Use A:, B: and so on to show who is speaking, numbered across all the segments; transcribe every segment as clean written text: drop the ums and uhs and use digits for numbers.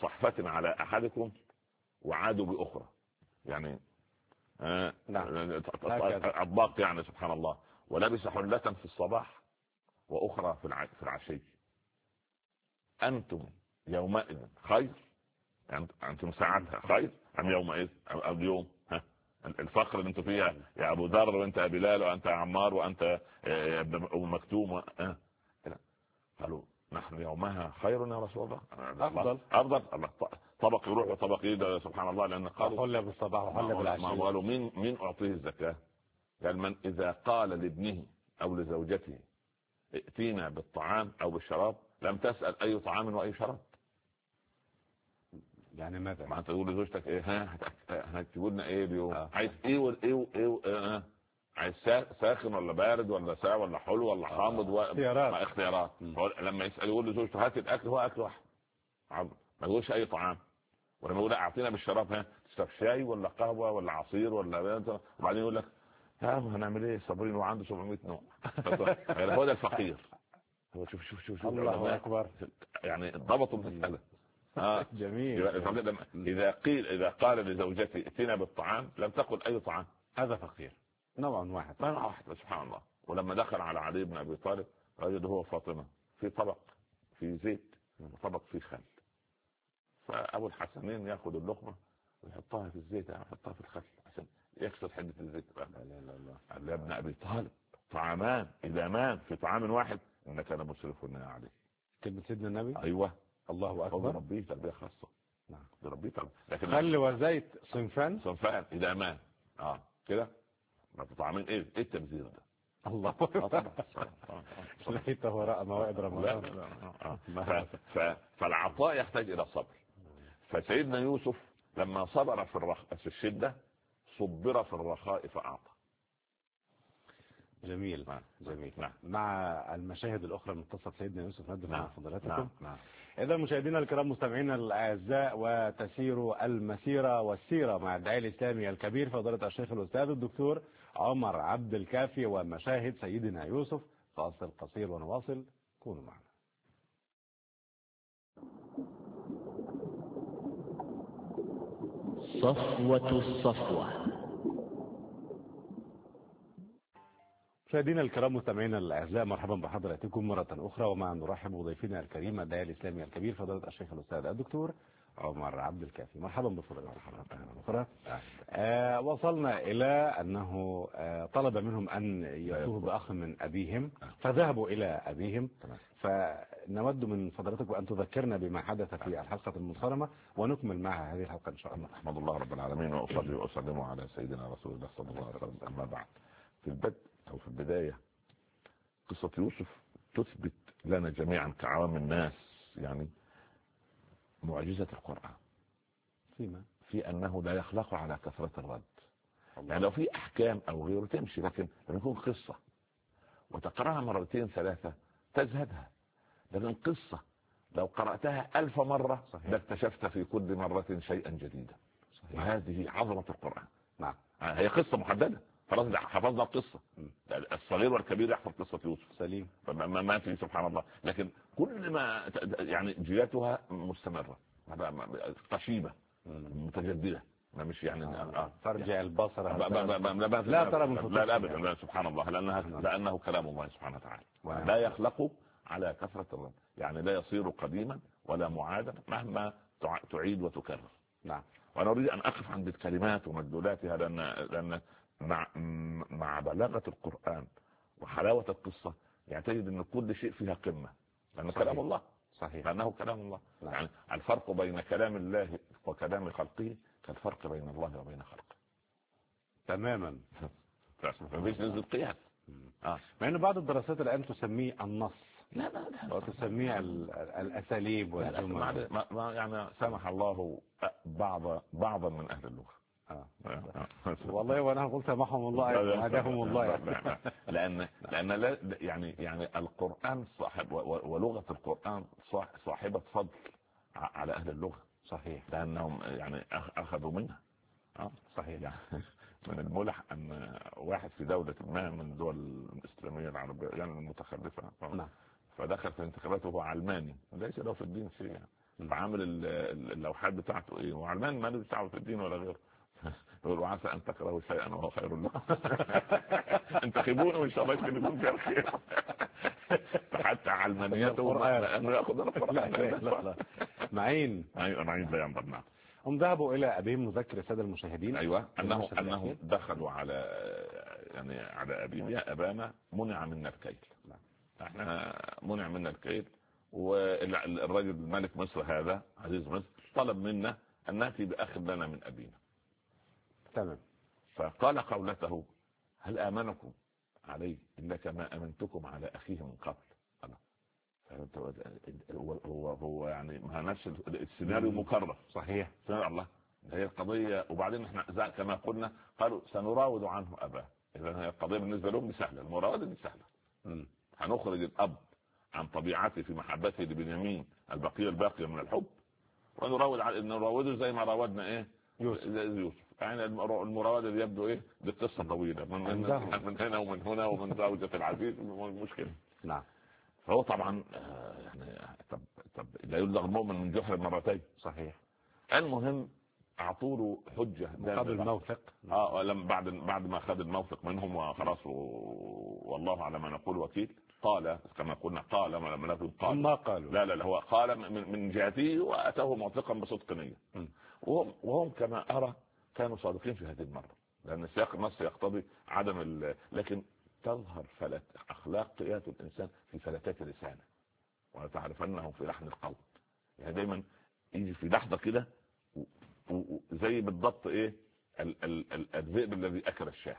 A: بصحفة على أحدكم وعادوا بأخرى، يعني أطباق يعني سبحان الله، ولبس حلة في الصباح وأخرى في العشي. أنتم يومئذ خير، يعني أنتم ساعتها خير أم يومئذ أو اليوم؟ الفقر اللي انتم فيها يا أبو ذر وأنت يا بلال وأنت يا عمار وأنت يا ابن أم مكتوم قالوا نحن يومها خير يا رسول الله، أفضل الله. طبق يروح وطبق يده سبحان الله، لأن قالوا
B: حل بالصباح وحل بالعشي.
A: قالوا مين أعطيه الزكاة؟ قال من إذا قال لابنه أو لزوجته ائتينا بالطعام أو بالشراب لم تسأل أي طعام وأي شراب.
B: يعني ماذا؟
A: ما تقول لزوجتك ايه هتجيبوا لنا ايه اليوم؟ عايز ايه وايه عايز ساخن ولا بارد ولا ساقع ولا حلو ولا حامض اختيارات. لما يسأل يقول لزوجته هات الاكل، هو اكل واحد ما يقولش اي طعام. ولما يقول اعطينا بالشراب تشرب شاي ولا قهوه ولا عصير ولا، وبعدين يقول لك هنعمل ايه صابرين وعنده 700 نوع. هو ده الفقير. هو شوف
B: الله اكبر،
A: يعني ضبطوا المسألة.
B: جميل.
A: إذا قال لزوجته ائتنا بالطعام لم تقل أي طعام،
B: هذا فقير نوع واحد
A: سبحان الله. ولما دخل على علي بن أبي طالب وجد هو فاطمة في طبق في زيت وطبق في خل، فأبو الحسنين يأخذ اللقمة ويحطها في الزيت ويحطها في الخل عشان يكسر حدة الزيت. قال يا ابن أبي طالب طعامان إدامان في طعام واحد إنك لمسرف يا علي.
B: كلمة سيدنا النبي.
A: أيوه
B: الله أكبر.
A: ربي تربية خاصة.
B: نعم.
A: ربي تربية. لكن
B: خل وزيت صنفان
A: إذا أمان كده ما طعامين إيه التبذير ده؟
B: الله أكبر. ليته رأى موائد رمضان.
A: فالعطاء يحتاج إلى صبر. فسيدنا يوسف لما صبر في الشدة صبر في الرخاء فأعطى.
B: جميل. جميل. مع المشاهد الأخرى من قصة سيدنا يوسف ندف مع فضلاتكم. إذا مشاهدينا الكرام مستمعينا الأعزاء، وتسير المسيرة والسيرة مع الداعية الإسلامي الكبير فضيلة الشيخ الأستاذ الدكتور عمر عبد الكافي ومشاهد سيدنا يوسف. فاصل قصير ونواصل، كونوا معنا.
C: صفوة الصفوة.
B: مشاهدينا الكرام مستمعينا الاعزاء، مرحبا بحضراتكم مره اخرى، ومع نرحب بضيفنا الكريم الداعية الاسلامي الكبير فضيلة الشيخ الاستاذ الدكتور عمر عبد الكافي. مرحبا بفضيلة اخرى. وصلنا الى انه طلب منهم ان ياتوه باخ من ابيهم، فذهبوا الى ابيهم. فنود من فضلاتكم ان تذكرنا بما حدث في الحلقه المنصرمه ونكمل معها هذه الحلقه ان شاء الله.
A: احمد الله رب العالمين واصلي واسلم على سيدنا رسول الله صلى الله عليه وسلم. اما بعد، في البدء أو في البداية قصة يوسف تثبت لنا جميعا كعوام الناس يعني معجزة القرآن في أنه لا يخلق على كثرة الرد. يعني لو في أحكام أو غيره تمشي، لكن لما يكون قصة وتقرأها مرتين ثلاثة تزهدها، لكن قصة لو قرأتها 1000 مرة لاكتشفت في كل مرة شيئا جديدا. وهذه عظمة القرآن.
B: نعم.
A: هي قصة محددة، خلاص حفظنا القصة. الصغير والكبير يحفظ قصة يوسف
B: سليم،
A: ما في سبحان الله. لكن كل ما يعني جياتها مستمرة قشيبة متجددة، ما مش يعني
B: ترجع البصر
A: لا ترى من لا ابدا سبحان الله، لانه كلام الله سبحانه وتعالى لا يخلق على كثرة الرد، يعني لا يصير قديما ولا معادا مهما تعيد وتكرر.
B: نعم.
A: وانا اريد ان اقف عند الكلمات ومدلولاتها، لان مع بلاغة القرآن وحلاوة القصة يعني تجد ان كل شيء فيها قمة، لأنه كلام الله.
B: صحيح.
A: لأنه كلام الله.
B: نعم.
A: يعني الفرق بين كلام الله وكلام خلقه كالفرق بين الله وبين خلقه
B: تماما.
A: مفيش نزل قياس.
B: مع انه بعض الدراسات الان تسميه النص،
A: لا
B: وتسميه الاساليب والجمل.
A: يعني سامح الله بعضا من اهل اللغة.
B: والله وانا قلت سامحهم الله هداهم الله
A: يعني. لان يعني القرآن صاحب ولغة القرآن صاحبة فضل على اهل اللغة.
B: صحيح.
A: لانهم يعني اخذوا منها.
B: صحيح.
A: يعني من الملح ان واحد في دولة ما من الدول الاسلامية العربية يعني المتخلفة،
B: نعم،
A: فدخل في انتخاباته وهو علماني ليس له في الدين شيء يعني. فعامل اللوحات بتاعته ايه، وعلمان ما بتاعه في الدين ولا غيره. يقول وعسى ان تكرهوا شيئا وهو خير لكم. انتخبونه وان شاء الله يكون فيها الخير. فحتى علمانيته انه ياخذ القران.
B: معين
A: لا ينظر. نعم.
B: هم ذهبوا الى ابيهم، نذكر الساده المشاهدين.
A: ايوه انهم دخلوا على يعني على ابيهم، يا ابانا منع منا الكيل. احنا منع منا الكيل، والرجل ملك مصر هذا عزيز مصر طلب منا ان ناتي باخ لنا من ابينا.
B: تمام.
A: فقال قولته هل امنكم عليه الا كما امنتكم على اخيه من قبل. هو يعني ما نفس السيناريو مكرر.
B: صحيح.
A: الله هي القضيه. وبعدين احنا كما قلنا قالوا سنراود عنه اباه. اذا هي القضيه بالنسبه لهم سهله، المراوده دي سهله. هنخرج الاب عن طبيعته في محبته لبنيامين الباقيه من الحب، ونراوده زي ما راودنا ايه يوسف. يعني المراوده اللي يبدو ايه دي قصه طويله من هنا ومن هنا ومن زوجة العزيز مشكله.
B: نعم.
A: فهو طبعا يعني طب لا يلدغ المؤمن من جحر مرتين.
B: صحيح.
A: المهم اعطوا له حجه
B: مقابل الموثق.
A: بعد ما اخذ الموثق منهم وخلاص، والله على ما نقول وكيل. قال كما قلنا قال
B: ما قالوا
A: لا هو قال من جهته واتاه موثقا بصدق نيه. وهم كما ارى كانوا صادقين في هذه المره، لان سياق النص يقتضي عدم لكن تظهر اخلاق قياده الانسان في فلتات لسانه، وتعرفنه في لحن القول. يعني دايما يجي في لحظه كده زي بالضبط ايه الذئب الذي اكل الشاه.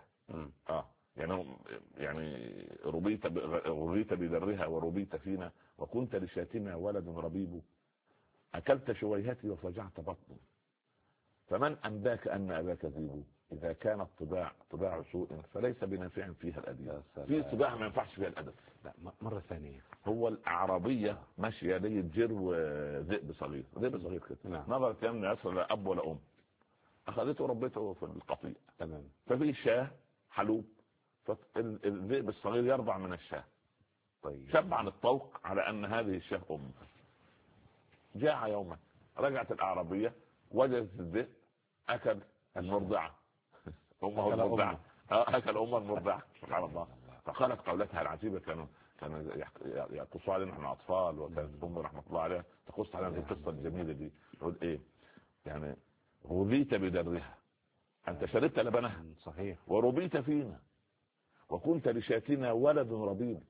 A: يعني ربيت بدرها وربيت فينا وكنت لشاتنا ولد ربيب، اكلت شويهتي وفجعت بطني، فمن انباك ان اباك ذيب، اذا كانت طباع سوء فليس بنافع فيها الادب. في طباع ما ينفعش فيها الادب.
B: لا مره ثانيه.
A: هو الاعرابيه ماشيه لي جرو ذئب صغير كده. نظرت يمنى يسر لا اب ولا ام، اخذته وربيته في القطيع.
B: تمام.
A: ففي شاه حلوب، فالذئب الصغير يرضع من الشاه.
B: طيب.
A: شب عن الطوق على ان هذه الشاه ام. جاء يوما رجعت الاعرابيه وجدت الذئب اكل المرضعه. امه المرضعه. اكل امه المرضعه. سبحان الله. فقالت قولتها العجيبه. كانوا يقصوا علينا احنا اطفال، وكانت امي رحمه الله عليها تقص علينا القصه الجميله دي. تقول ايه يعني ربيت بدرها، انت شربت لبنها.
B: صحيح.
A: وربيت فينا وكنت لشاتنا ولد ربيب،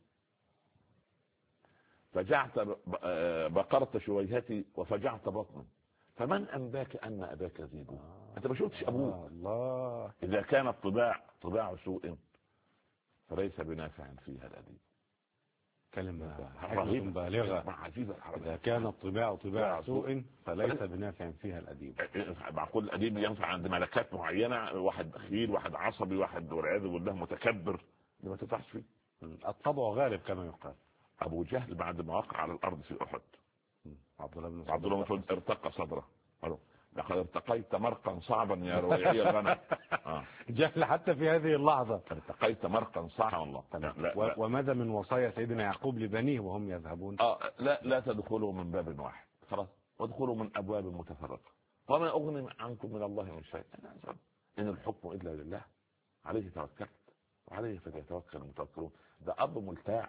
A: فجعت بقرت شويهتي وفجعت بطني، فمن انباك ان اباك ذيب. انت ما شفتش ابوك.
B: الله.
A: اذا كانت طباع سوء فليس بنافع فيها الاديب.
B: كلمة حكمة بالغة. إذا كانت طباع سوء فليس بنافع فيها الأديب.
A: معقول الأديب ينفع عند ملكات معينة، واحد بخيل، واحد عصبي، واحد والعياذ بالله متكبر، ما تنفعش فيه.
B: الطبع غالب كما يقال.
A: أبو جهل بعد ما وقع على الأرض في أحد،
B: عبد الله
A: بن مسعود ارتقى صدره. لقد ارتقيت مرقا صعبا يا رويعي الغنم.
B: جهل حتى في هذه اللحظة.
A: ارتقيت مرقا صعبا والله.
B: لا. وماذا من وصايا سيدنا يعقوب لبنيه وهم يذهبون؟
A: لا تدخلوا من باب واحد، خلاص، وادخلوا من ابواب متفرقة. وما اغني عنكم من الله من شيء، ان الحكم الا لله، عليه توكلت وعليه فليتوكل المتوكلون. ده اب ملتاع،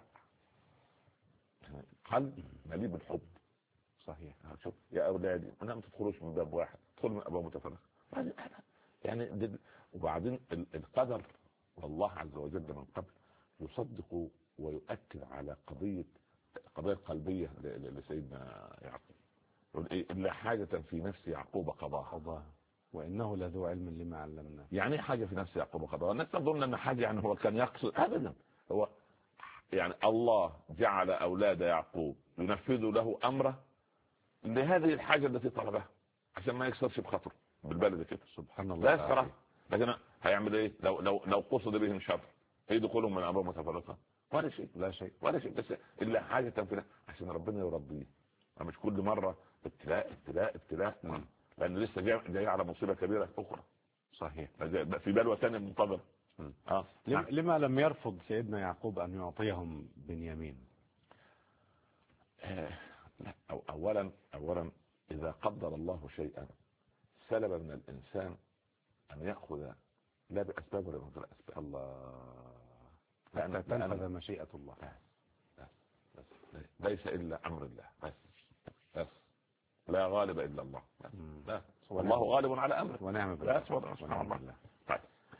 A: قلب مليء بالحب.
B: صحيح.
A: شوف يا اولادي انا ما تدخلوش من باب واحد، ادخلوا من ابواب متفرقة. يعني وبعدين القدر والله عز وجل من قبل يصدق ويؤكد على قضية قلبية لسيدنا يعقوب. يقول ايه الا حاجة في نفس يعقوب قضاها
B: وانه لذو علم لما علمنا.
A: يعني حاجة في نفس يعقوب قضاها. الناس تظن ان حاجة يعني هو كان يقصد، ابدا. هو يعني الله جعل اولاد يعقوب ينفذوا له امره لهذه الحاجة التي طلبها، عشان ما يكسرش بخاطره بالبلد كده.
B: سبحان الله.
A: لا يسرع. لكن هيعمل ايه لو قصد بهم شر، يدخلهم من ابواب متفرقة؟ ولا شيء. بس الا حاجة تنفذها عشان ربنا يربيه، مش كل مرة ابتلاء. لان لسه جاي على مصيبة كبيرة اخرى.
B: صحيح.
A: في بلوى ثانية منتظرة.
B: لما لم يرفض سيدنا يعقوب ان يعطيهم بنيامين؟
A: لا، اولا إذا قدر الله شيئا سلب من الإنسان أن يأخذ لا بأسباب ولا بغير أسباب.
B: الله. حتى تنفذ مشيئة الله.
A: بس ليس إلا أمر الله. بس لا غالب إلا الله. بس والله غالب على أمره.
B: ونعم بالله.
A: بس سبحان الله. طيب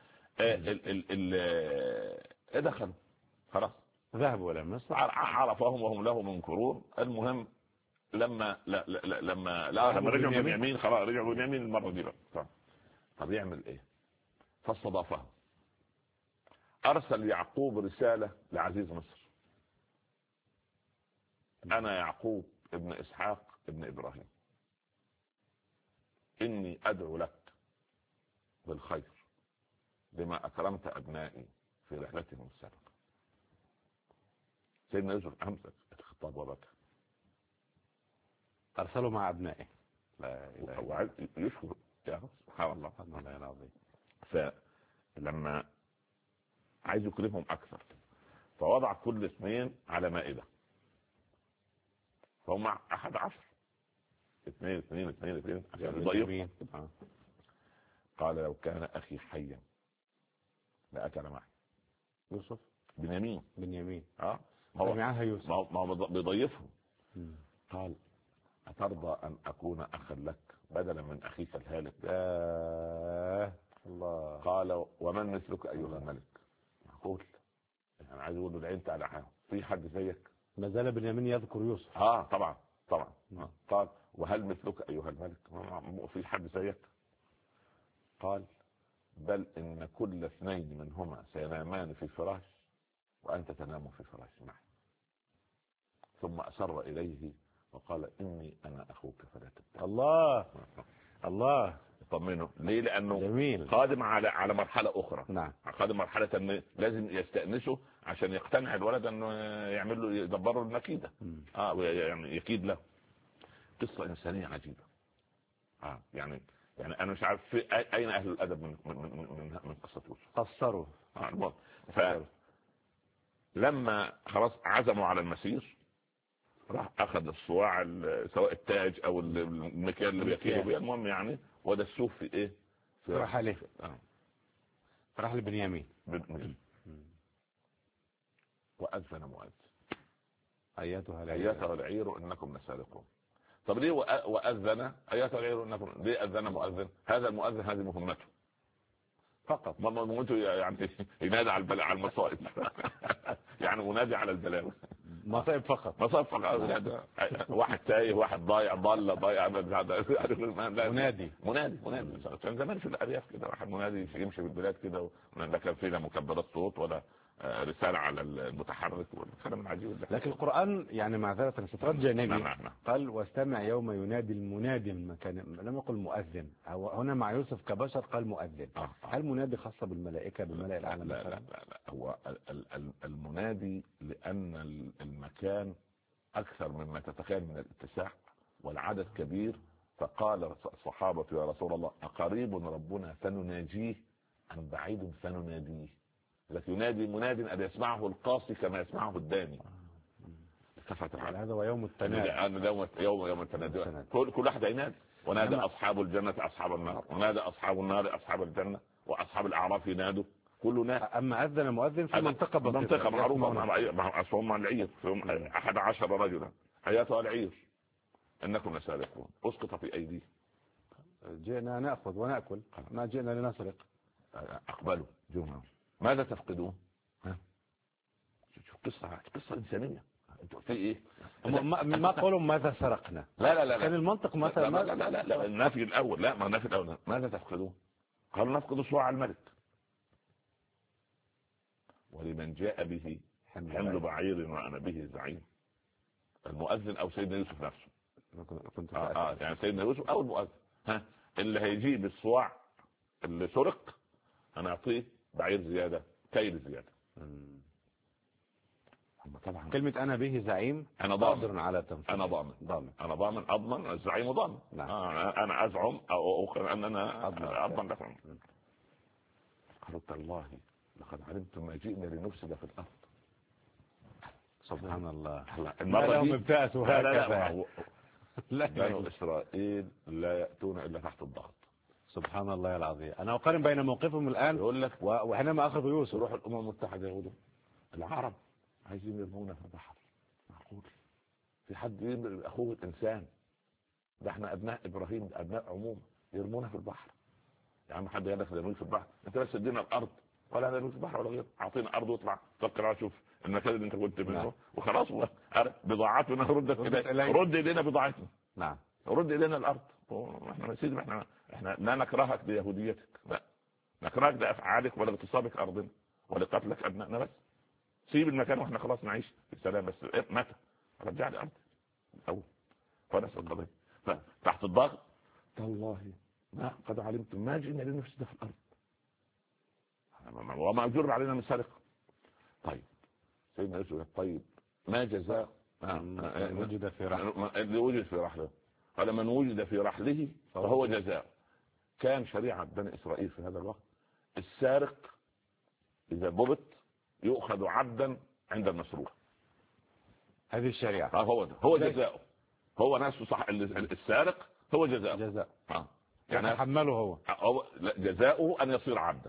A: دخلوا خلاص
B: ذهبوا إلى مصر،
A: عرفهم وهم له منكرون. المهم لما رجعوا بنيامين خلاص، رجعوا بنيامين المرة دي بقى. طب يعمل إيه؟ فاستضافهم. أرسل يعقوب رسالة لعزيز مصر: أنا يعقوب ابن إسحاق ابن إبراهيم، إني أدعو لك بالخير بما أكرمت أبنائي في رحلتهم السابقة. سيدنا يوسف أمسك الخطاب وبكى.
B: أرسلوا مع أبنائه.
A: وعايز يشكر يا سبحان الله.
B: سبحان الله العظيم.
A: فلما عايز يكرمهم أكثر فوضع كل اثنين على مائدة، فهم 11 اثنين عشان يضيفوا. قال لو كان أخي حيا لأكل معي.
B: يوسف
A: بنيامين
B: ما هو
A: بيضيفهم. قال أترضى أن أكون أخا لك بدلا من أخيك الهالك؟
B: الله.
A: قال ومن مثلك أيها الملك؟ معقول؟ أنا عايز أقول له العين تعالى حاجة، في حد زيك؟
B: ما زال بنيامين يذكر يوسف.
A: طبعا. قال وهل مثلك أيها الملك؟ في حد زيك؟ قال بل إن كل اثنين منهما سينامان في فراش وأنت تنام في فراش معي. ثم أسر إليه وقال إني أنا أخوك فلا تبتئس.
B: الله
A: طمنه. ليه؟ لأنه
B: جميل.
A: قادم على مرحلة أخرى.
B: نعم.
A: قادم مرحلة أنه لازم يستأنسه عشان يقتنع الولد أنه يعمل له يدبره المكيدة. يعني يكيد له. قصة إنسانية عجيبة. يعني أنا مش عارف في أين أهل الأدب من قصة يوسف.
B: قصروا.
A: لما خلاص عزموا على المسير راح أخذ الصواع سواء التاج أو المكان اللي بيكيله بيه، المهم يعني ودسوه في إيه؟
B: في رحله. رحل بنيامين.
A: وأذن مؤذن
B: أيتها
A: العير إنكم لسارقون. طب ليه وأذن أيتها العير إنكم؟ ليه أذن مؤذن؟ هذا المؤذن هذه مهمته
B: فقط.
A: مهمته يعني ينادي على المصائب. يعني منادي على البلاوي.
B: مصائب فقط.
A: واحد تايه، واحد ضايع
B: منادي.
A: كان زمان في الأرياف كده واحد منادي يمشي في البلاد كده، لا كان فيه لا مكبرات صوت ولا رسالة على المتحرك والكلام العجيب.
B: لكن القرآن يعني معذرة سترجع نبي قال واستمع يوم ينادي المنادي من مكان، لم يقل مؤذن. هنا مع يوسف كبشر قال مؤذن. هل منادي خاصة بالملائكة بالملائكة الأعلى؟
A: لا هو المنادي لأن المكان أكثر مما تتخيل من الاتساع والعدد كبير، فقال الصحابة يا رسول الله أقريب ربنا فنناجيه أم بعيد فنناديه؟ لكن ينادي مناد أن يسمعه القاصي كما يسمعه الداني.
B: هذا هو يوم التنادي.
A: يوم التنادي. كل واحد ينادي. ونادى أصحاب الجنة أصحاب النار، ونادى أصحاب النار أصحاب الجنة، وأصحاب الأعراف ينادوا كل ناس.
B: أما أذن مؤذن في منطقة
A: معروفة مع أصحاب العير 11 رجلا. أيتها العير إنكم لسارقون أسقط في أيديهم.
B: جئنا نأخذ ونأكل، ما جئنا لنسرق.
A: أقبلوا جمعوا. ماذا تفقدون؟ شوف قصة إنسانية. انتوا في إيه؟
B: ما قولوا ماذا سرقنا؟
A: لا
B: كان المنطق مثلا
A: لا النافي الأول. لا ما النافي الأول. ماذا تفقدون؟ قالوا نفقد صواع الملك ولمن جاء به حمل بعير وأنا به زعيم. المؤذن أو سيدنا يوسف نفسه. يعني سيدنا يوسف أو المؤذن اللي هيجيب الصواع اللي سرق أنا أعطيه بعير زيادة، كيل زيادة.
B: طبعا كلمة أنا به زعيم
A: أنا
B: ضامن على تنفيذ.
A: أنا ضامن أضمن الزعيم ضامن. أنا أزعم أو أن أنا أضمن لكم. قالت الله لقد علمتم ما جئنا لنفسد في الأرض.
B: سبحان الله.
A: المرة دي
B: ابتأسوا هكذا. لا
A: بنو اسرائيل لا ياتون الا تحت الضغط.
B: سبحان الله العظيم. انا اقارن بين موقفهم الان
A: يقول لك
B: وحينما اخذوا يوسف.
A: يروح الامم المتحده يقولوا العرب عايزين يرمونا في البحر. معقول في حد يرمي اخوه الانسان؟ ده احنا ابناء ابراهيم، ابناء عموم، يرمونا في البحر؟ يا عم حد يدخل يرميك في البحر؟ انت بس ادينا الارض، ولا نرميك في البحر ولا غير، اعطينا ارض واطلع فكر على شوف المكان اللي انت كنت منه وخلاص. بضاعتنا ردت الينا، رد الينا بضاعتنا.
B: نعم.
A: رد الينا الارض. احنا يا سيدي احنا لا نكرهك بيهوديتك، لا نكرهك بافعالك ولاغتصابك ارضنا ولقتلك ابنائنا، بس سيب المكان واحنا خلاص نعيش في سلام. بس متى رجع لي ارض الاول ونفس القضيه. فتحت الضغط والله ما قد علمتم ما جئنا لنفسد في الارض وما جر علينا من سرقه. طيب سيدنا يوسف طيب ما جزاء
B: وجد في رحله
A: اللي وجد في رحله؟ قال من وجد في رحله فهو جزاء. كان شريعة بني إسرائيل في هذا الوقت السارق إذا ضبط يؤخذ عبدا عند المسروق.
B: هذه الشريعة.
A: هو جزاؤه، هو نفسه صح. السارق هو جزاؤه.
B: يعني يتحمله هو
A: جزاؤه أن يصير عبدا.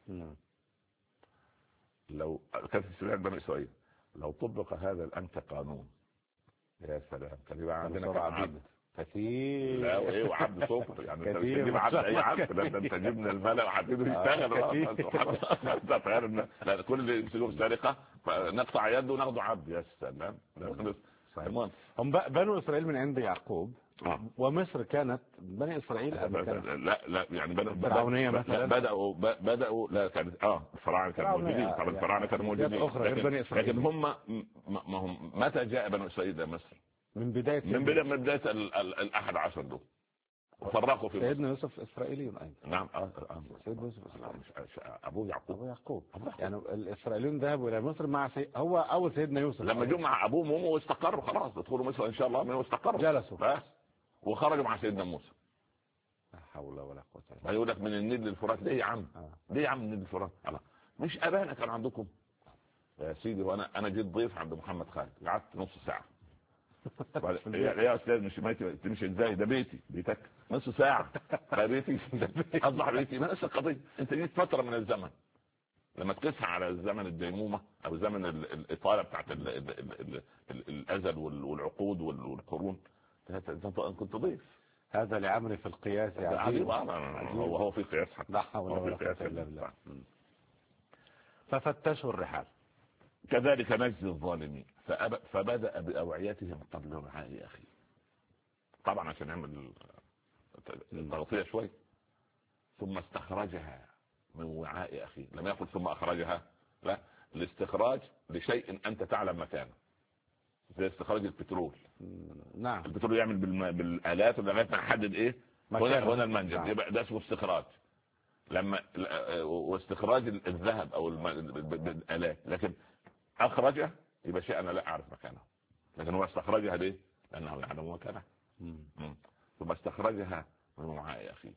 A: لو كانت في شريعة بني إسرائيل لو طبق هذا الآن كقانون، يا سلام كان يبقى عندنا كم عبد كثير. لا وايه وعبد سكر يعني انت مش تجيب عبد اي عبد، ده انت جبنا الملأ وحطيته يشتغل. سبحان الله. كل اللي يمسكوه سرقه نقطع يده وناخده عبد. يا سلام.
B: هم بنو اسرائيل من عند يعقوب ومصر كانت بني اسرائيل
A: لا يعني
B: فرعونيه مثلا
A: بداوا لا كانت الفراعنه كانوا موجودين. طبعا الفراعنه كانوا موجودين لكن هم متى جاء بنو اسرائيل الى مصر؟ من بداية الأحد عشر دول وفرقوا في
B: سيدنا يوسف إسرائيلي أيضا.
A: نعم
B: سيدنا يوسف إسرائيلي.
A: أبو يعقوب.
B: يعني الإسرائيليون ذهبوا إلى مصر مع هو أول سيدنا يوسف
A: لما جوا مع أبوهم وأمه واستقروا خلاص يدخلوا مصر إن شاء الله. من واستقروا
B: جلسوا
A: بس وخرجوا مع سيدنا موسى.
B: لا حول ولا قوة إلا بالله.
A: يقول لك من النيل للفرات. ليه يا عم؟ ليه يا عم النيل للفرات؟ مش أبانا كان عندكم يا سيدي؟ وأنا جيت ضيف عند محمد خالد قعدت نص ساعة. يا استاذ مش ازاي؟ ده بيتك نص ساعه. بيتي اصبح بيتي ما نفس القضيه. انت جيت فتره من الزمن لما تقيسها على زمن الديمومه او زمن الاطاله بتاعت الازل والعقود والقرون كنت ضيف.
B: هذا لعمري في القياس
A: عجيب. هو في قياس حتى.
B: لا حول ولا قوه الا بالله. ففتشوا الرحال
A: كذلك نجزي الظالمين. فبدأ بأوعيتهم قبل رعاء أخيه. طبعا عشان يعمل تغطية شوي. ثم استخرجها من وعاء أخيه. لم يقل ثم أخرجها، لا، الاستخراج لشيء أنت تعلم مكانه زي استخراج البترول.
B: نعم.
A: البترول يعمل بالآلات ولغاية ما نحدد إيه هنا المنجم. يبقى ده اسمه استخراج. لما واستخراج الذهب أو بالآلات. لكن أخرجه يبقى شيء أنا لا أعرف مكانه، لكن هو استخرجها ليه؟ لأنه يعلم مكانها. ثم استخرجها من وعاء أخيه.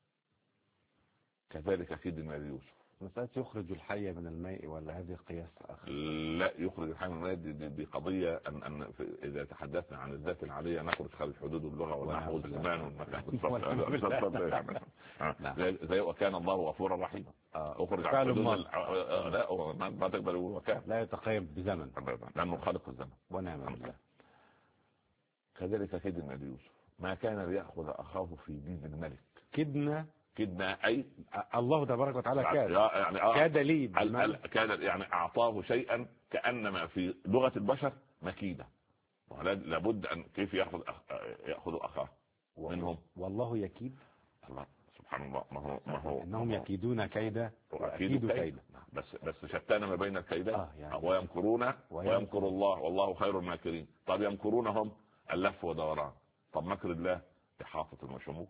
A: كذلك كيدنا ليوسف.
B: مسألة يخرج الحي من الماء ولا هذه قياس آخر؟
A: لا، يخرج الحي من الماء دي قضية أن إذا تحدثنا عن الذات العالية نخرج خارج حدود اللغة والنحو والزمان والمكان. زي وكان الله غفورا رحيما. أخرج عن حدود لا ما تقدر يقول وكان
B: لا يتقيد بزمن
A: لأنه خالق الزمن.
B: ونعم بالله.
A: كذلك كدنا ليوسف ما كان ليأخذ أخاه في دين الملك.
B: كدنا
A: أي
B: الله تبارك وتعالى كاد
A: يعني
B: كاد لي
A: كاد يعني أعطاه شيئا كأنما في لغة البشر مكيدة. لابد أن كيف يأخذ أخاه منهم.
B: والله يكيد.
A: الله سبحان الله. ما هو
B: إنهم يكيدون كيدا وأكيد كيدا.
A: بس شتان ما بين الكيدات. ويمكرون ويمكر الله والله خير الماكرين. طب يمكرونهم اللف ودوران. طب مكر الله إحاطة وشمول.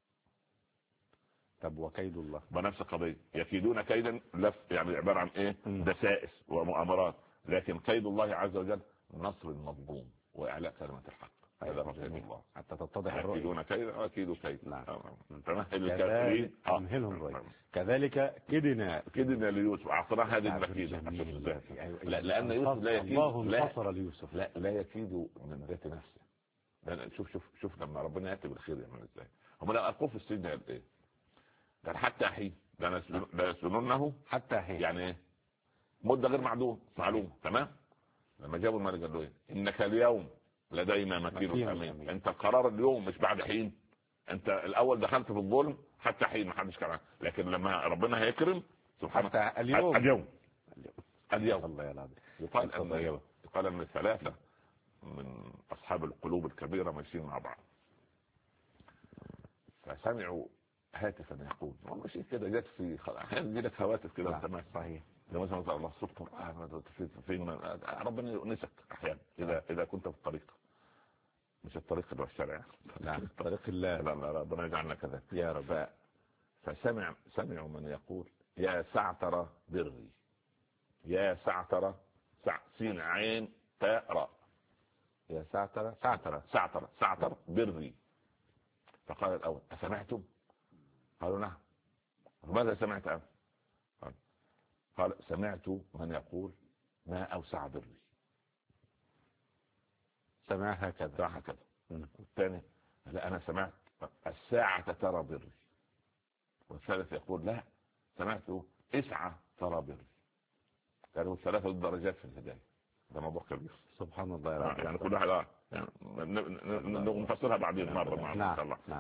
B: طب وكيد الله
A: بنفس القضية. يكيدون كيدا لف يعني عبارة عن ايه؟ دسائس ومؤامرات. لكن كيد الله عز وجل نصر المظلوم وإعلاء كلمة الحق. هذا هو كيد الله
B: حتى تتضح الرؤية.
A: يكيدون كيدا وأكيدوا كيدا.
B: نعم.
A: فمهل الكافرين
B: أمهلهم رؤية. كذلك كدنا
A: ليوسف أعطنا هذه المكيدة. لأن يوسف لا يكيد.
B: الله انتصر ليوسف.
A: لا يكيد من ذات نفسه شوف لما ربنا ياتي بالخير يعمل ازاي. هم لما القوه في السجن قال ايه؟ قال حتى حين لا يسجنونه
B: حتى حين،
A: يعني ايه؟ مده غير معلومه. تمام. لما جابوا الملك قال له ايه؟ انك اليوم لدينا مكين امين. انت القرار اليوم مش بعد حين. انت الاول دخلت في الظلم حتى حين ما حدش كلام، لكن لما ربنا هيكرم سبحانه
B: حتى اليوم.
A: اليوم
B: الله يا العظيم.
A: يقال ان الثلاثه من اصحاب القلوب الكبيره ماشيين مع بعض، فسمعوا هاتفا يقول، ماشي كده جت في احيانا يجي لك هواتف كده تمام
B: صحيح.
A: لو مثلا الله صوت قران فين ربنا يؤنسك احيانا اذا كنت في الطريق، مش الطريق اللي هو الشارع،
B: نعم طريق الله.
A: لا ربنا يجعلنا كذا
B: يا رب.
A: فسمعوا من يقول يا سعتر بري، يا سعتر سين عين تاء راء،
B: يا سعتر
A: بري. فقال الاول اسمعتم؟ قالوا نعم. ماذا سمعت أنت؟ قال سمعت من يقول ما أوسع بري.
B: سمع هكذا.
A: والثاني لا أنا سمعت الساعة ترى بري. والثالث يقول لا سمعت اسعى ترى بري. قالوا ثلاثة درجات في الهداية. ده موضوع كبير
B: سبحان الله يا رب.
A: يعني كل واحد يعني نفسرها بعدين مرة مع إن شاء الله.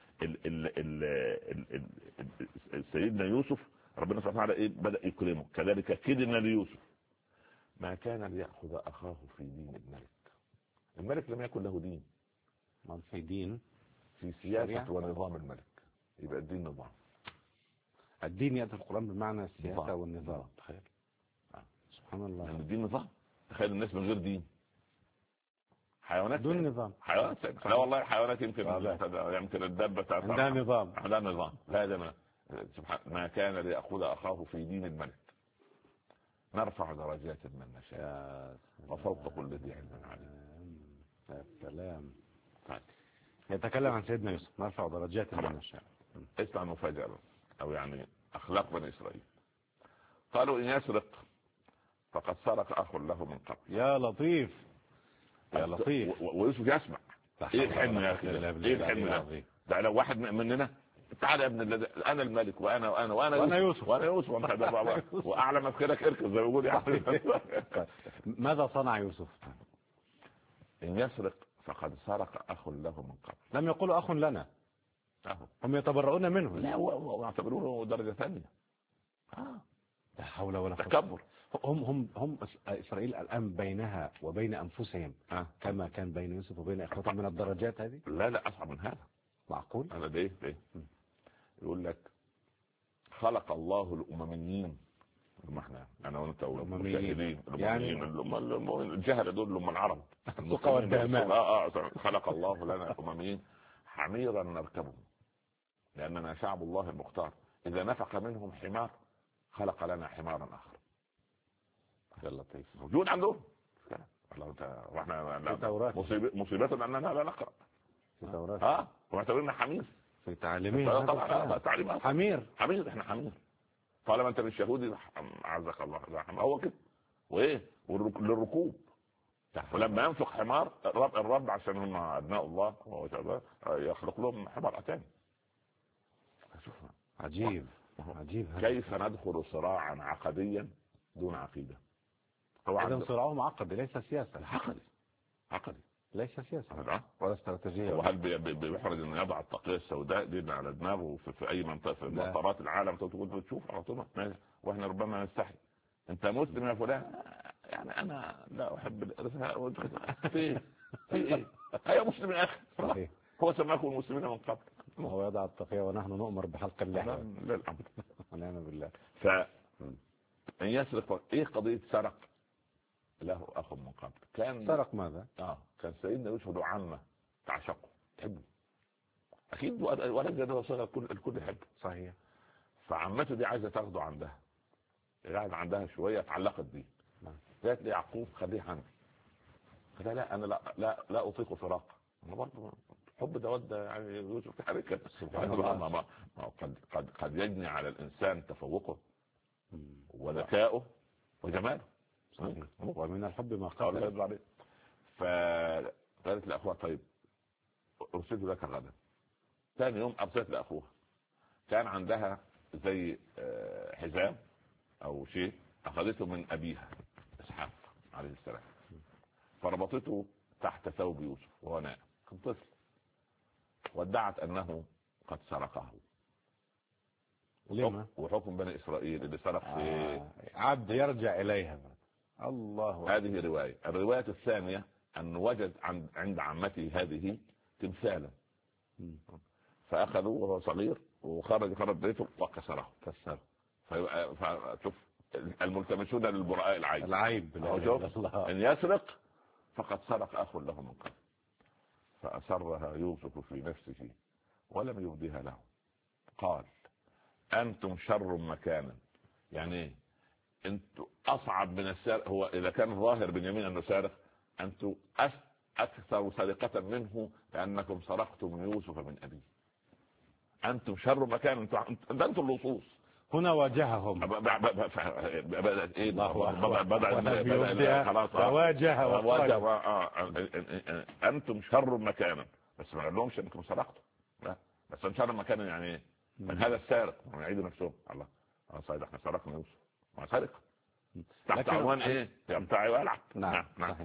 A: سيدنا يوسف ربنا سبحانه وتعالى ايه بدأ يكرمه. كذلك كدنا ليوسف ما كان ليأخذ أخاه في دين الملك. الملك لم يكن له دين.
B: ما في دين
A: في سياسة ونظام الملك. يبقى الدين نظام.
B: الدين يأتي القرآن بمعنى السياسة والنظام. تخيل سبحان الله.
A: يعني الدين نظام. تخيل الناس من غير دين. حيوانات
B: دون نظام.
A: حيوانات لا والله الحيوانات يمكن الدابة
B: عندها نظام.
A: عندها نظام. لا ده ما كان ليأخذ أخاه في دين الملك. نرفع درجات من نشاء وفوق كل ذي علم عليم.
B: يا سلام. يتكلم عن سيدنا يوسف نرفع درجات من نشاء.
A: اسمع مفاجأة أو يعني أخلاق بني إسرائيل. قالوا إن يسرق فقد سرق أخ له من قبل.
B: يا لطيف يا لطيف.
A: ويوسف يسمع. ايه الحلم يا اخي؟ ايه الحلم ده؟ لو واحد مننا تعال يا ابن الذي انا الملك وانا يوسف واعلى مفخرك اركز زي ما بيقول يعني.
B: ماذا صنع يوسف؟
A: ان يسرق فقد سرق اخ له من قبل.
B: لم يقولوا اخ لنا. هم يتبرؤون منه.
A: لا واعتبروه درجه ثانيه.
B: لا حول ولا قوه.
A: تكبر.
B: هم إسرائيل الآن بينها وبين أنفسهم كما كان بين يوسف وبين إخوته من الدرجات هذه.
A: لا أصعب من هذا.
B: معقول؟
A: أنا ده يقول لك خلق الله الأمميين. انا وانت المشاهدين
B: يعني
A: الجهل دول هم العرب.
B: الثقة والدهماء.
A: خلق الله لنا الأمميين حميرا نركبهم لأننا شعب الله المختار. إذا نفق منهم حمار خلق لنا حمارا آخر.
B: يا لطيف.
A: موجود عندهم. واحنا مصيبتنا اننا لا نقرا
B: في توراة.
A: ومعتبرنا حمير
B: في تعليمين.
A: تعليم حمير. احنا حمير. طالما انت مش يهودي عزك الله هو كده. وايه للركوب. ولما ينفق حمار الرب عشان هم ابناء الله يخلق لهم حمار تاني.
B: عجيب.
A: كيف ندخل صراعا عقديا دون عقيده؟
B: إذا صراعهم عقدي ليس سياسة.
A: عقدي
B: ليس سياسة ولا استراتيجية.
A: وهل بيحرج أن يضع الطاقية السوداء دي على دماغه في أي منطقة في مطارات العالم تقول تشوف على طول وإحنا ربما نستحي. أنت مسلم يا فلان يعني أنا لا أحب الإرثاء في إيه هيا مسلم يا أخي.
B: صحيح.
A: هو سماكم المسلمين من قبل.
B: هو يضع الطاقية ونحن نؤمر بحلق اللحية.
A: للأمر.
B: ونعم بالله.
A: أن يسرق إيه قضية سرق له أخ من قبل. كان
B: سرق ماذا؟
A: كان سيدنا يوسف له عمة تعشقه تحبه أكيد ولد ده صغير الكل يحبه.
B: صحيح.
A: فعمته دي عايزة تاخده عندها شوية اتعلقت بيه. قالت لي يعقوب خليه عندي. قال لا أنا لا أطيق فراق. أنا برضه حب ده يعني يوسف في حركة. سبحان الله. قد يجني على الإنسان تفوقه وذكائه وجماله.
B: ومن الحب ما قال.
A: فقالت لأخوها طيب ارسلت لك غدا. ثاني يوم ارسلت لاخوها، كان عندها زي حزام او شيء اخذته من ابيها اسحاق عليه السلام، فربطته تحت ثوب يوسف وهو نائم، كان طفل، وادعت انه قد سرقه. وحكم بني اسرائيل اللي سرق في
B: عبد يرجع اليها. الله.
A: هذه روايه. الروايه الثانيه ان وجد عند عمته هذه تمثالا، فاخذوه وهو صغير وخرج بيته وكسره. فشوف الملتمسون للبراء العيب. ان يسرق فقد سرق اخ له من قبل. فاسرها يوسف في نفسه ولم يبديها له. قال انتم شر مكانا. يعني انتم اصعب من السارق. هو اذا كان ظاهر بنيامين انه سارق، انتم اكثر سرقة منه لانكم سرقتم يوسف من ابيه. انتم شر مكان، انتم اللصوص.
B: هنا واجههم.
A: بدأت ايه؟
B: خلاص واجه.
A: انتم شر مكانا، بس ما قالهمش انكم سرقتم، لا، بس ان شر مكانا يعني ايه؟ من هذا السارق يعيدوا نفسهم. الله صحيح، احنا سرقنا يوسف، ما سرق تحت عنوان ايه؟ يمتعي ويلعب.
B: نعم صحيح.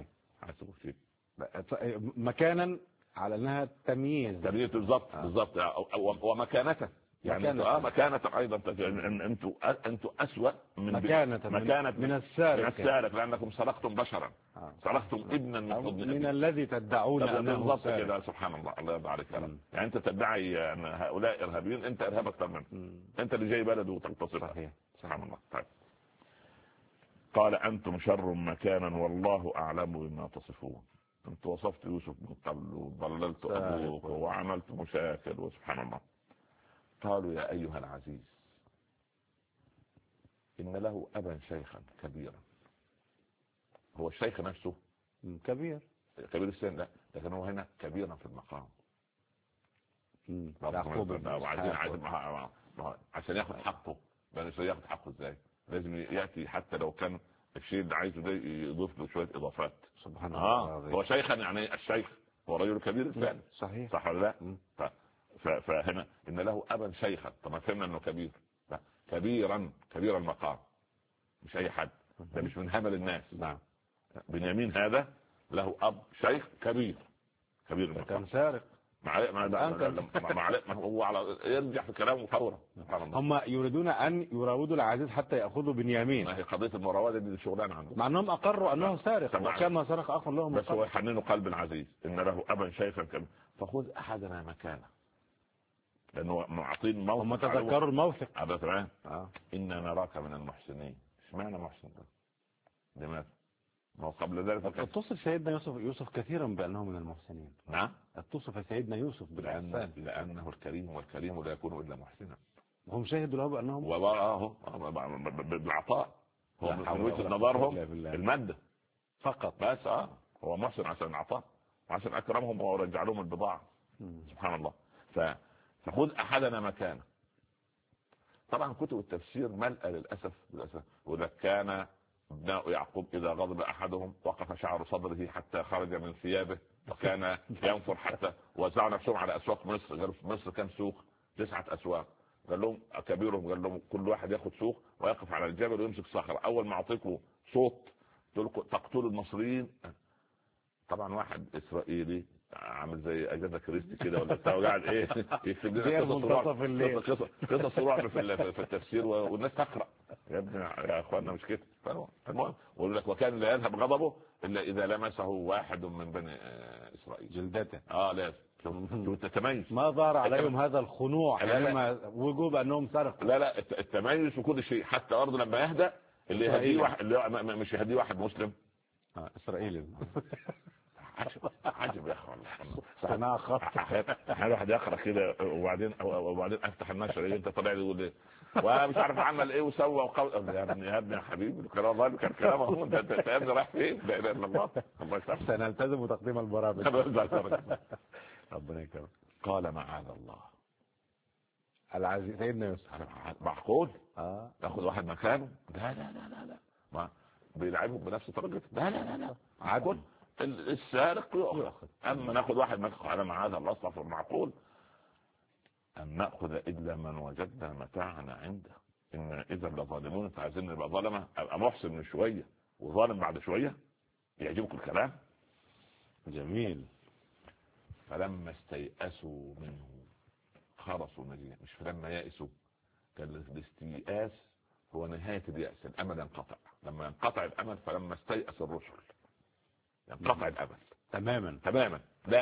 B: مكانا على انها تمييز
A: بالضبط ومكانة. يعني مكانة ايضا. انتوا اسوأ من
B: مكانة من السارق
A: لانكم سرقتم بشرا. سرقتم ابنا
B: من الذي تدعون انه
A: سارق كده. سبحان الله، الله يرضى عليك. يعني انت تدعي ان هؤلاء ارهابيين، انت ارهاب اكثر منهم. انت اللي جاي بلد وتغتصب.
B: صحيح.
A: سبحان الله. طيب. قال انتم شر مكانا والله اعلم بما تصفون. انت وصفت يوسف من قبل وضللت ابوك وعملت مشاكل، وسبحان الله. قالوا يا ايها العزيز ان له ابا شيخا كبيرا. هو الشيخ نفسه
B: كبير
A: السن، لا، لكن هو هنا كبيرا في المقام. عشان ياخذ حقه. بس ياخذ حقه ازاي؟ لازم ياتي حتى لو كان الشيء اللي عايزه ده يضيف له شويه اضافات.
B: سبحان الله.
A: هو شيخا، يعني الشيخ هو رجل كبير فعلا.
B: صحيح.
A: صح ولا لا؟ فهنا ان له ابا شيخا. طب فهمنا انه كبير، لا، كبير المقام، مش اي حد، ده مش من همل الناس.
B: نعم.
A: بنيامين هذا له اب شيخ كبير المقام.
B: كان سارق.
A: هو على يرجع في كلامه فورا.
B: هم يريدون ان يراودوا العزيز حتى ياخذوا بنيامين.
A: ما هي قضيه المراوده دي شغلانه عندهم،
B: مع انهم اقروا انه سارق وكما سرق اخ لهم.
A: بس هو يحننوا قلب العزيز ان له ابا شيخا كبير فخذ احدنا مكانه، لانه معطين موثق.
B: هم تذكروا الموثق.
A: هذا تمام. إنا نراك من المحسنين. اشمعنى محسن ده؟ لماذا؟ ما هو قبل ذلك
B: اتصف سيدنا يوسف كثيرا بأنه من المحسنين.
A: نعم.
B: اتصف سيدنا يوسف بالإحسان
A: لأنه الكريم، والكريم لا يكون إلا محسنا.
B: وهم شهدوا له بأنهم
A: بالعطاء. هو من وجهة نظرهم المادة
B: فقط.
A: بس هو محسن عشان العطاء وعشان أكرمهم ورجع لهم البضاعة. سبحان الله. فخذ أحدنا مكانه. طبعا كتب التفسير ملأ للأسف وإذا كان ابناء يعقوب إذا غضب أحدهم وقف شعر صدره حتى خرج من ثيابه وكان ينفر حتى وزعوا نفسهم على أسواق مصر. قالوا في مصر كان سوق 9 أسواق. قال لهم كبيرهم قال لهم كل واحد ياخد سوق ويقف على الجبل ويمسك صخرة، أول ما أعطيكم صوت تقتلوا المصريين. طبعا واحد إسرائيلي عامل زي اجازه كريستي كده ولا بتاع قاعد ايه يكتب لنا قصص رعب في التفسير والناس تقرا. يا ابني يا اخوانا مش كده. المهم يقول لك وكان لا يذهب غضبه الا اذا لمسه واحد من بني اسرائيل
B: جلدته.
A: لا شوف التميز.
B: ما ظهر عليهم هذا الخنوع حينما وجوب انهم سرقوا.
A: لا التميز في كل شيء، حتى برضه لما يهدأ اللي يهديه واحد اللي مش يهديه واحد مسلم
B: اسرائيلي.
A: عجب يا اخوان. احيانا واحد يقرا كده وبعدين افتح النشر انت طالع لي يقول ايه ومش عارف عمل ايه وسوى وقول يا ابني يا حبيبي كلام الله كان كلامه انت يا ابني رايح فين؟ لا اله الا الله. الله يسامحك.
B: سنلتزم تقديم البرامج. ربنا يكرمك.
A: قال معاذ الله.
B: العزيز سيدنا يوسف
A: معقول تاخذ واحد مكانه؟ لا ما بيلعبهم بنفس طريقته. لا معقول السارق يؤخذ. اما ناخذ واحد مسخ على معاذ الله اصلا معقول ان ناخذ الا من وجدنا متاعنا عنده. ان اذا لظالمون. انت عايزين نبقى ظلمه؟ ابقى محسن من شويه وظالم بعد شويه؟ يعجبك الكلام؟
B: جميل.
A: فلما استيأسوا منه خلصوا نجيا. مش فلما يأسوا. كان الاستيئاس هو نهاية اليأس، الأمل ينقطع. لما ينقطع الأمل فلما استيأس الرسل ينقطع الأمل
B: تماما
A: تماما.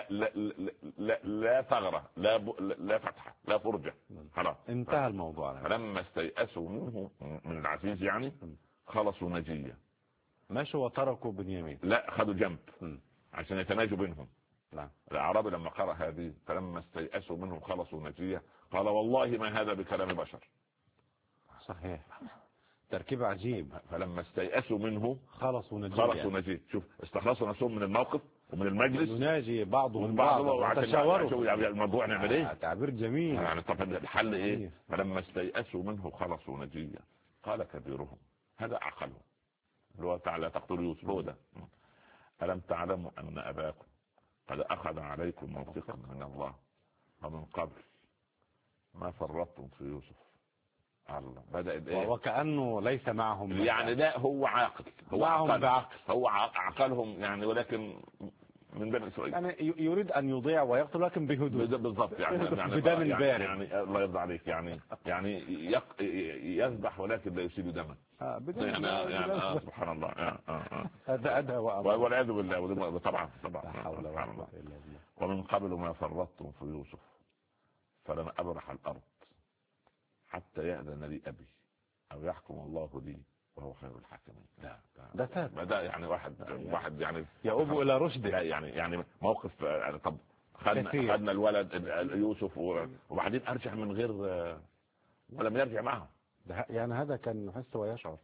A: لا ثغرة، لا فتحة، لا فرجة، خلاص
B: انتهى الموضوع.
A: فلما استيأسوا منه من العزيز يعني خلصوا نجيا.
B: ماشوا وتركوا بنيامين.
A: لا، خدوا جنب عشان يتناجوا بينهم.
B: نعم.
A: الأعرابي لما قرأ هذه فلما استيأسوا منهم خلصوا نجيا قال والله ما هذا بكلام بشر.
B: صحيح، تركيب عجيب.
A: فلما استيأسوا منه
B: خلصوا
A: نجيا. شوف، استخلصوا نفسهم من الموقف ومن المجلس.
B: يناجي بعضهم
A: بعضا
B: وتشاوروا.
A: الموضوع نعمل ايه؟
B: تعبير جميل
A: يعني. طب الحل ايه؟ فلما استيأسوا منه خلصوا نجيا قال كبيرهم هذا عقلهم اللي هو تعالى تقتل يوسف هو ده. ألم تعلموا أن أباكم قد أخذ عليكم موثقا من الله ومن قبل ما فرطتم في يوسف. الله بدأ ايه؟
B: وكأنه ليس معهم
A: يعني لا، هو عاقل، هو
B: معهم بعقل،
A: هو عقلهم يعني، ولكن من بني إسرائيل
B: يعني يريد أن يضيع ويقتل لكن بهدوء
A: بالضبط يعني
B: بدم بارد.
A: يعني الله يرضى عليك يعني يذبح ولكن لا يسيل دما. يعني سبحان الله.
B: هذا أدهى
A: والعياذ بالله. طبعا
B: طبعا.
A: ومن قبل ما فرطتم في يوسف فلن أبرح الأرض حتى يأذن لي أبي أو يحكم الله لي وهو خير الحاكمين. لا ده يعني واحد يعني
B: يؤوب إلى رشد.
A: لا يعني موقف يعني. طب خدنا الولد يوسف وبعدين أرجع من غير ولم يرجع معه.
B: يعني هذا كان يحس ويشعر.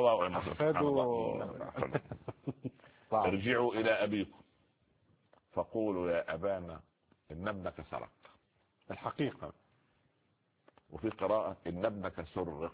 A: ارجعوا إلى أبيكم فقولوا يا أبانا إن ابنك سرق.
B: الحقيقة.
A: وفي قراءة إن ابنك سرق.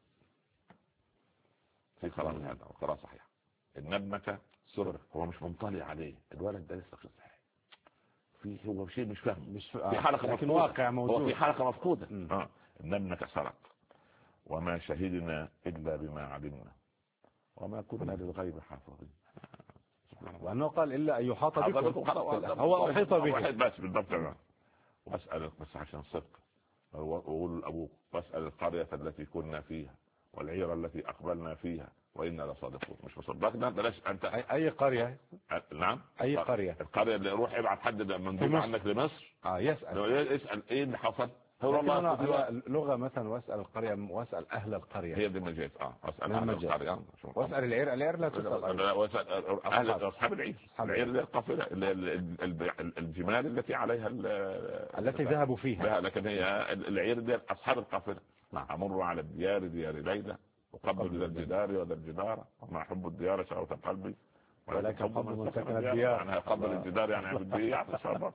A: في قراءة هذا وقراءة صحيحة. إن ابنك سرق. هو مش ممطلع عليه الولد ده لسه صحيح. هو شيء مش فاهم. في حلقة
B: لكن
A: مفقودة.
B: واقع موجود.
A: هو في حلقة مفقودة. إن ابنك سرق وما شهدنا إلا بما علمنا وما كنا للغيب حافظين.
B: وأنه قال إلا أن يحاط بكم. هو أحيط به
A: بس بالضبط. واسأل بس عشان صدق وقول لأبوك واسأل القرية التي كنا فيها والعيرة التي أقبلنا فيها وإنا لصادقون. مش مصدقنا بلاش أنت.
B: أي قرية؟
A: نعم
B: أي قرية.
A: القرية اللي روح ابعت حد مندوب عنك لمصر. يسأل إيه اللي حصل.
B: هو لغة مثلا واسأل القرية واسأل أهل القرية.
A: هي دي المجاز. واسأل أهل القرية.
B: واسأل العير لا تسأل.
A: واسأل أهل أصحاب العير. العير اللي القافلة الجمال التي عليها
B: التي ذهبوا فيها.
A: لكن هي العير دي أصحاب القافلة. أمر على الديار ديار ليلى وقبل ذا الجدار وذا الجدار وما حب الديار شهوة قلبي
B: ولكن حب من سكن الديار.
A: يعني قبل الجدار يعني بالديار.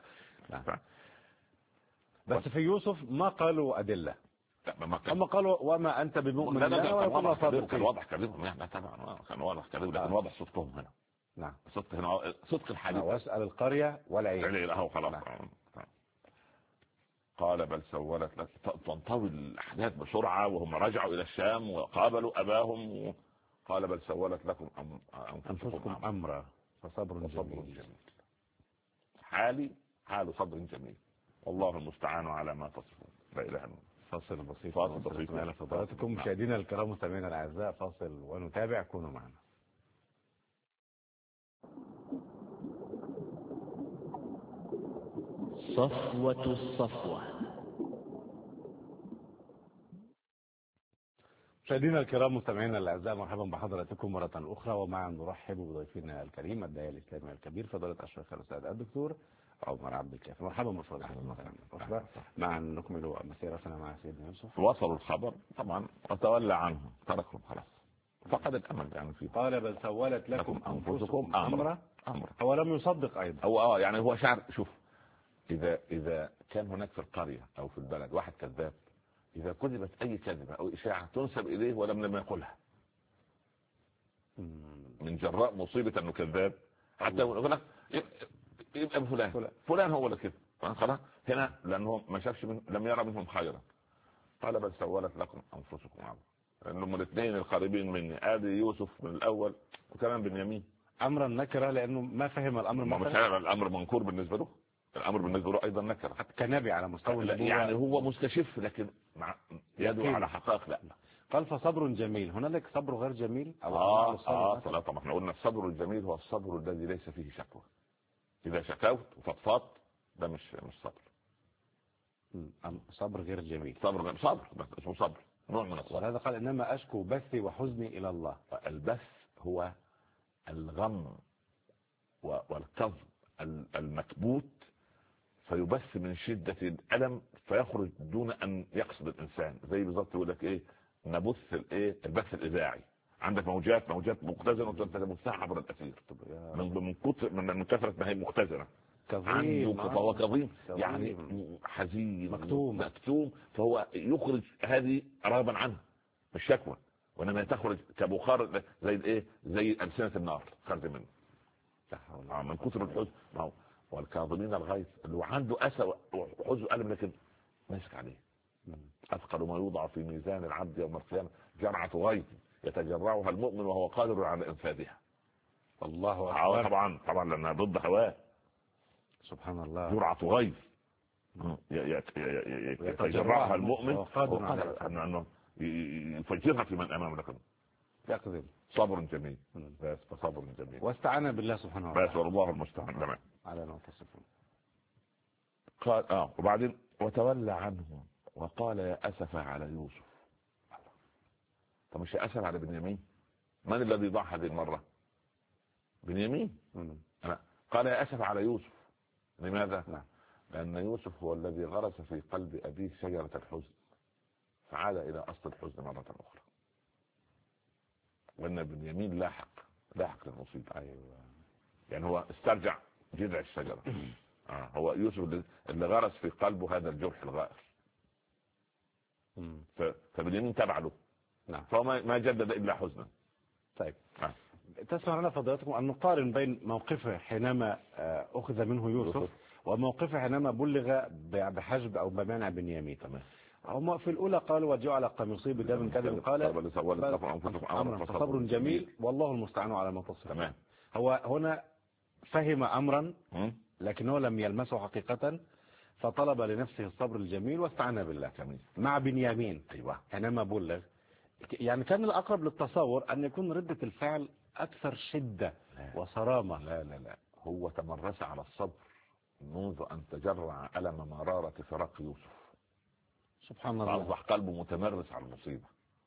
B: بس في يوسف ما قالوا أدلة. أما قالوا وما أنت بمؤمن.
A: لا كان واضح كلامهم يعني. طبعا كان واضح كلامهم لكن واضح صدقهم هنا.
B: نعم.
A: صدق الحديث.
B: واسأل القرية والعير.
A: هو خلاص. قال بل سولت لك. تنطوي الأحداث بسرعة وهم رجعوا إلى الشام وقابلوا أباهم. قال بل سولت لكم
B: أنفسكم أمرا فصبر جميل.
A: حال صبر جميل والله المستعان على ما تصفون. لا إله إلا الله.
B: فاصل بسيط على فضلاتكم مشاهدينا الكرام مستمعينا الأعزاء. فاصل ونتابع. كونوا معنا.
C: صفوة الصفوة.
B: مشاهدينا الكرام مستمعينا الاعزاء مرحبا بحضراتكم مره اخرى ومعا نرحب بضيفنا الكريم الداعيه الاسلامي الكبير فضيله الشيخ الاستاذ الدكتور عمر عبد الكافي. مرحبا بفضيلتكم. معا نكمل مسيرتنا مع سيدنا يوسف.
A: وصلوا الخبر طبعا وتولى عنهم تركهم خلاص فقد الامل يعني فيه.
B: قال بل سولت لكم انفسكم امرا. هو لم يصدق ايضا.
A: هو يعني هو شعر. شوف اذا كان هناك في القريه او في البلد واحد كذاب إذا كذبت أي كذبة أو إشاعة تنسب إليه ولم يقلها من جراء مصيبة أنه كذاب حتى يقول لك يبقى فلان هو اللي كده خلاص هنا، لانه ما شافش لم يرى منهم خيرا. قال بل سولت لكم انفسكم امرا، لانهم الاثنين القريبين مني، ادي يوسف من الاول وكمان بنيامين.
B: امرا نكره لانه ما فهم الامر،
A: ما مش الامر منكور بالنسبه له، الامر بالنسبه له ايضا نكره
B: كنبي على مستوى
A: يعني هو مستشف لكن مع يده على حقائق. لا
B: قال فصبر جميل. هنالك صبر غير جميل
A: طبعا احنا قلنا الصبر الجميل هو الصبر الذي ليس فيه شكوى. اذا شكوت وفضفضت ده مش صبر.
B: صبر غير جميل،
A: صبر بس اسمه صبر، نوع من الصبر.
B: ولهذا قال انما اشكو بثي وحزني الى الله.
A: البث هو الغم والكظم المكبوت، فيبث من شدة الألم فيخرج دون أن يقصد الإنسان. زي بالظبط يقول لك إيه، نبث البث الإذاعي، عندك موجات مختزنة وتبثها عبر الأثير من كثرة ما هي مختزنة
B: كظيم،
A: فهو كظيم يعني حزين مكتوم، فهو يخرج هذه رغبا عنه مش شكوى، وإنما تخرج كبخار زي ألسنة النار خرج منه من كثر الحزن. والكاظمين الغيظ اللي هو عنده أسى وحزن وألم لكن ماسك عليه. أثقل ما يوضع في ميزان العبد يوم القيامة جرعة غيظ يتجرعها المؤمن وهو قادر على إنفاذها.
B: الله أكبر.
A: طبعا لأنها ضد هواه.
B: سبحان الله.
A: جرعة غيظ يتجرعها المؤمن
B: وقادر على
A: أنه يفجرها في من أمامه. لكن
B: يكذب.
A: صبر جميل. بس صبر جميل
B: واستعان بالله سبحانه وتعالى.
A: بس والله المستعان. تمام.
B: على ما تصفون.
A: قال وبعدين وتولى عنهم وقال يا أسف على يوسف. طب مش أسف على بنيامين؟ من الذي ضاع هذه المرة؟ بنيامين. قال يا أسف على يوسف. لماذا؟ لأن يوسف هو الذي غرس في قلب أبيه شجرة الحزن فعاد إلى أصل الحزن مرة أخرى. وأن بنيامين لاحق للمصيبة.
B: أيوة.
A: يعني هو استرجع جذع الشجرة. هو يوسف اللي غرس في قلبه هذا الجرح الغائر. فبنيامين تبع له.
B: نعم.
A: فهو ما جدد إلا حزنا.
B: طيب. تسمع لنا فضيلتكم أن نقارن بين موقفه حينما أخذ منه يوسف وموقفه حينما بلغ بحجب أو بمنع بنيامين.
A: تمام.
B: هم في الأولى قالوا وجعل قميصي بدم كذب قال فصبر جميل والله المستعان على ما تصفون.
A: تمام.
B: هو هنا فهم أمرا لكنه لم يلمسه حقيقة فطلب لنفسه الصبر الجميل واستعان بالله.
A: جميل.
B: مع بنيامين.
A: أيوة.
B: حينما بلغ يعني كان الأقرب للتصور أن يكون ردة الفعل أكثر شدة وصرامة.
A: لا هو تمرس على الصبر منذ أن تجرع ألم مرارة فراق يوسف.
B: سبحان الله.
A: فأصبح قلبه متمرس على المصيبة.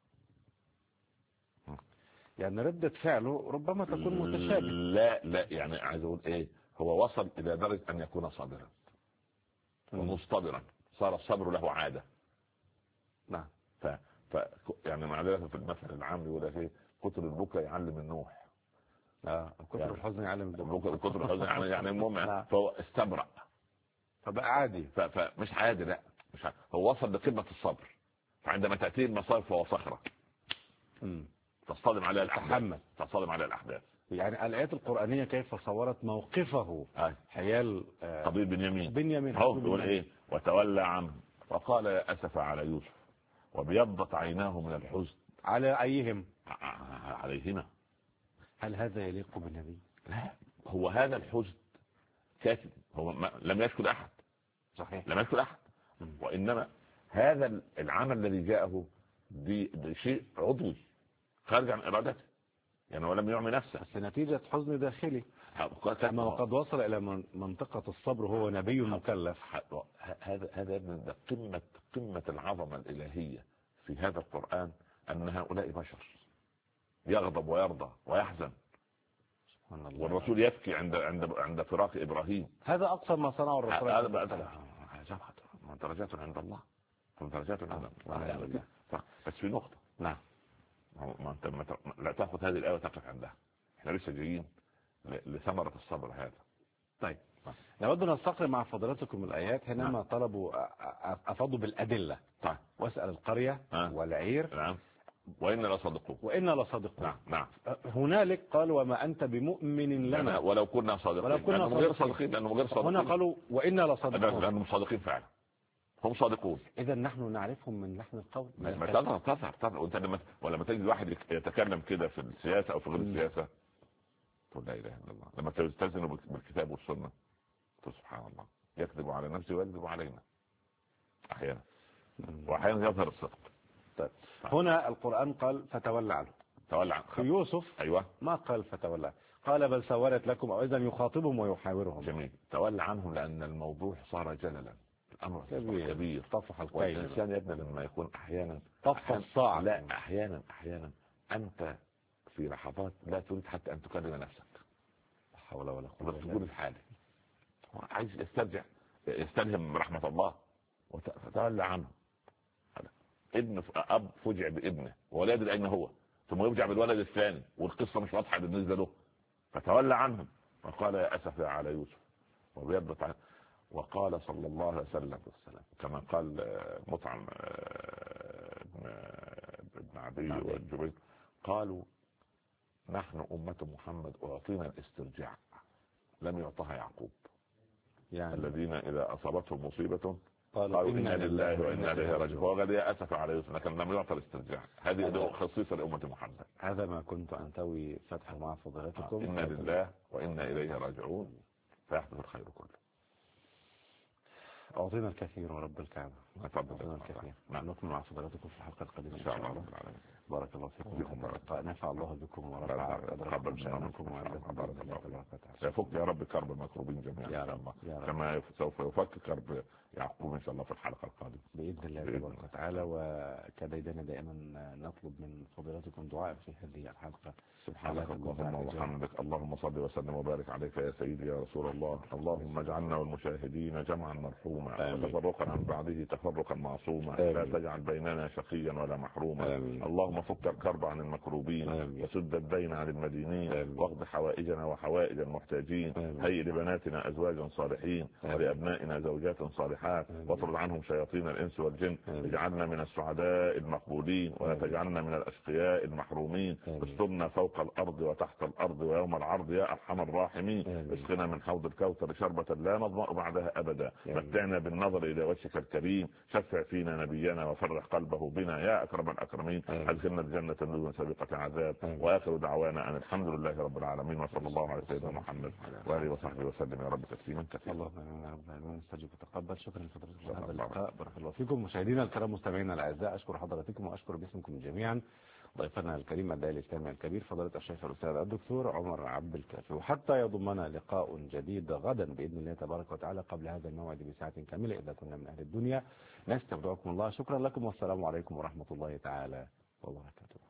B: يعني ردة فعله ربما تكون متشابهة.
A: لا يعني عايز أقول هو وصل إلى درجة أن يكون صابرا ومصطبرا، صار الصبر له عادة.
B: نعم.
A: يعني معلش في المثل العام يقول لك كتر البكاء يعلم النوح.
B: كتر يعني الحزن يعلم
A: البكاء. كتر الحزن يعني المهم فهو استبرأ
B: فبقى عادي.
A: فمش عادي. لا مش عادي. هو وصل لقمة الصبر. فعندما تأتيه المصائب فهو صخرة تصطدم عليها الأحداث.
B: يعني الآيات القرآنية كيف صورت موقفه حيال
A: قضية بنيامين. هو بيقول وتولى عنه وقال يا أسف على يوسف وبيضت عيناه من الحزن.
B: على أيهم؟
A: عليهما.
B: هل هذا يليق بالنبي؟
A: لا، هو هذا الحزن كاتب. هو لم يشكل أحد.
B: صحيح.
A: لم يشكل أحد. وإنما هذا العمل الذي جاءه بشيء عضوي خارج عن إرادته. يعني هو لم يعمي نفسه
B: بس نتيجة حزن داخلي. أما وقد وصل إلى منطقة الصبر هو نبي مكلف.
A: هذا قمة العظمة الإلهية في هذا القرآن أن هؤلاء بشر يغضب ويرضى ويحزن.
B: سبحان الله.
A: والرسول يبكي عند فراق إبراهيم.
B: هذا أقصى ما صنعه الرسول.
A: هذا درجات عند الله. درجات عند الله. بس في نقطة.
B: نعم.
A: ما انت لا تاخذ هذه الايه وتقف عندها. احنا لسه جايين لثمره الصبر هذا.
B: طيب نود ان نستقرأ مع فضلاتكم الايات حينما طلبوا افاضوا بالادله.
A: طيب.
B: واسال القريه والعير.
A: نعم. وإنا لصادقون.
B: وإنا لصادقون.
A: نعم نعم.
B: هنالك قال وما أنت بمؤمن لنا
A: ولو كنا صادقين.
B: ولو كنا
A: لأنهم غير صادقين. لأنهم غير صادقين.
B: هنا قالوا وإنا لصادقون.
A: لأنهم صادقين فعلا. هم صادقون.
B: إذا نحن نعرفهم من لحن القول.
A: ما تظهر وانت لما تجد واحد يتكلم كده في السياسة او في غير السياسة تقول لا اله الا الله. لما تلتزم بالكتاب والسنة تقول سبحان الله يكذب على نفسه ويكذب علينا احيانا، واحيانا يظهر الصدق.
B: طيب هنا القرآن قال فتولى عنه.
A: تولى عنه.
B: في يوسف
A: ايوه
B: ما قال فتولى، قال بل سولت لكم، او اذا يخاطبهم ويحاورهم.
A: جميل. تولى عنهم لان الموضوع صار جللا، الامر كبير.
B: طفح الكيل.
A: والانسان يا ابني لما يكون احيانا
B: طفح الصاع.
A: لا احيانا انت في لحظات لا تريد حتى ان تكلم نفسك.
B: لا حول ولا قوه الا
A: بالله. في حاله عايز يستلهم رحمه الله وتولى عنه. اب فجع بابنه ولا يدري اين هو، ثم يرجع بالولد الثاني والقصه مش واضحه بالنسبه له، فتولى عنهم وقال يا اسف على يوسف وبيضت عنه. وقال صلى الله عليه وسلم كما قال مطعم ابن عدي والجبير قالوا نحن أمة محمد أعطينا الاسترجاع لم يعطها يعقوب، يعني الذين إذا أصابتهم مصيبة قالوا إنا لله وإنا إليه راجعون. وقال يا أسف على يوسف لكن لم يعطى الاسترجاع. هذه خصيصة لأمة محمد.
B: هذا ما كنت أنتوي فتح مع فضيلتكم.
A: إنا لله وإنا إليه راجعون فيحدث الخير كله.
B: أعطينا الكثير ورب الكعبة.
A: أعطينا
B: الكثير. نكمل مع فضيلتكم في الحلقة القادمة
A: إن شاء الله.
B: بارك الله فيكم. نفع الله بكم ورفع قدركم شأنكم وعزكم.
A: يفك يا رب كرب المكروبين جميعا إن شاء الله، كما سوف يفك كرب يعقوب إن شاء الله في الحلقة القادمة
B: بإذن الله تبارك وتعالى. وكديدنا دائما نطلب من فضيلتكم دعاء في هذه الحلقة.
A: سبحانك اللهم وبحمدك، اللهم صل وسلم وبارك عليك يا سيدي يا رسول الله. اللهم اجعلنا والمشاهدين جمعا مرحوما وتفرقا عن بعده تفرقا معصوما. لا تجعل بيننا شقيا ولا محروما. اللهم فك الكرب عن المكروبين وسد الدين عن المدينين واقض حوائجنا وحوائج المحتاجين. هيئ لبناتنا ازواجا صالحين ولابنائنا زوجات صالحات واطرد عنهم شياطين الانس والجن. اجعلنا من السعداء المقبولين ولا تجعلنا من الاشقياء المحرومين. استرنا فوق الارض وتحت الارض ويوم العرض يا ارحم الراحمين. اسقنا من حوض الكوثر شربة لا نظمأ بعدها ابدا. متعنا بالنظر الى وجهك الكريم. شفع فينا نبينا وفرح قلبه بنا يا اكرم الاكرمين. ادخلنا الجنة بدون سابقة عذاب. واخر دعوانا ان الحمد لله رب العالمين وصلى الله على سيدنا محمد واله وصحبه وسلم يا رب تسليما كثيرا.
B: اللهم امين يا رب العالمين. استجب وتقبل. شكرا لحضرتكم على هذا اللقاء. بارك الله فيكم. مشاهدينا الكرام مستمعينا الاعزاء اشكر حضراتكم واشكر باسمكم جميعا ضيفنا الكريم الداعي الاسلامي الكبير فضيلة الشيخ الاستاذ الدكتور عمر عبد الكافي. وحتى يضمنا لقاء جديد غدا باذن الله تبارك وتعالى قبل هذا الموعد بساعة كاملة اذا كنا من اهل الدنيا. نستودعكم الله. شكرا لكم والسلام عليكم ورحمة الله تعالى وبركاته.